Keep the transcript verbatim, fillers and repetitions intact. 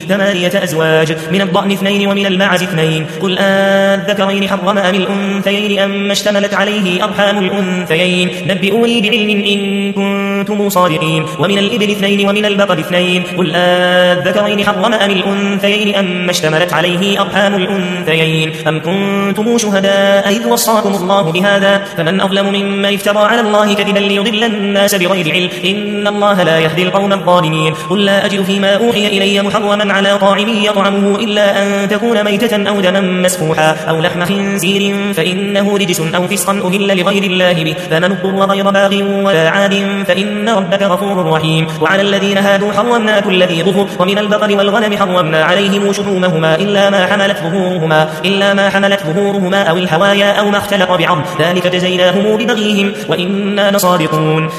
ثمانية أزواج من الضأن اثنين ومن المعز اثنين قل أذكرين حرم أم الأنثيين أم اشتملت عليه أرحام الأنثيين نبئوني بعلم إن كنتم صادقين ومن الإبل اثنين ومن البقر اثنين قل أذكرين حرم أم الأنثيين أم اشتملت عليه أرحام الأنثيين أم كنتم شهداء إذ وصاكم الله بهذا فمن أظلم ممن افترى على الله كذبا ليضل الناس بغير علم إن الله لا يهدي القوم الظالمين قل لا أجد فيما أوحي إلي محرما على طاعم يطعمه إلا أن تكون ميتة أو دما مسفوحا أو لحم خنزير فإنه رجس أو فسقا أهل لغير الله به فمن اضطر غير باغ ولا عاد فإن ربك غفور رحيم وعلى الذين هادوا حرمنا كل ذي ظفر ومن البقر والغنم حرمنا عليهم شحومهما إلا ما حملت ظهورهما إلا ما حملت ظهورهما أو الحوايا أو ما اختلط بعظم ذلك جزيناهم ببغيهم وإنا لصادقون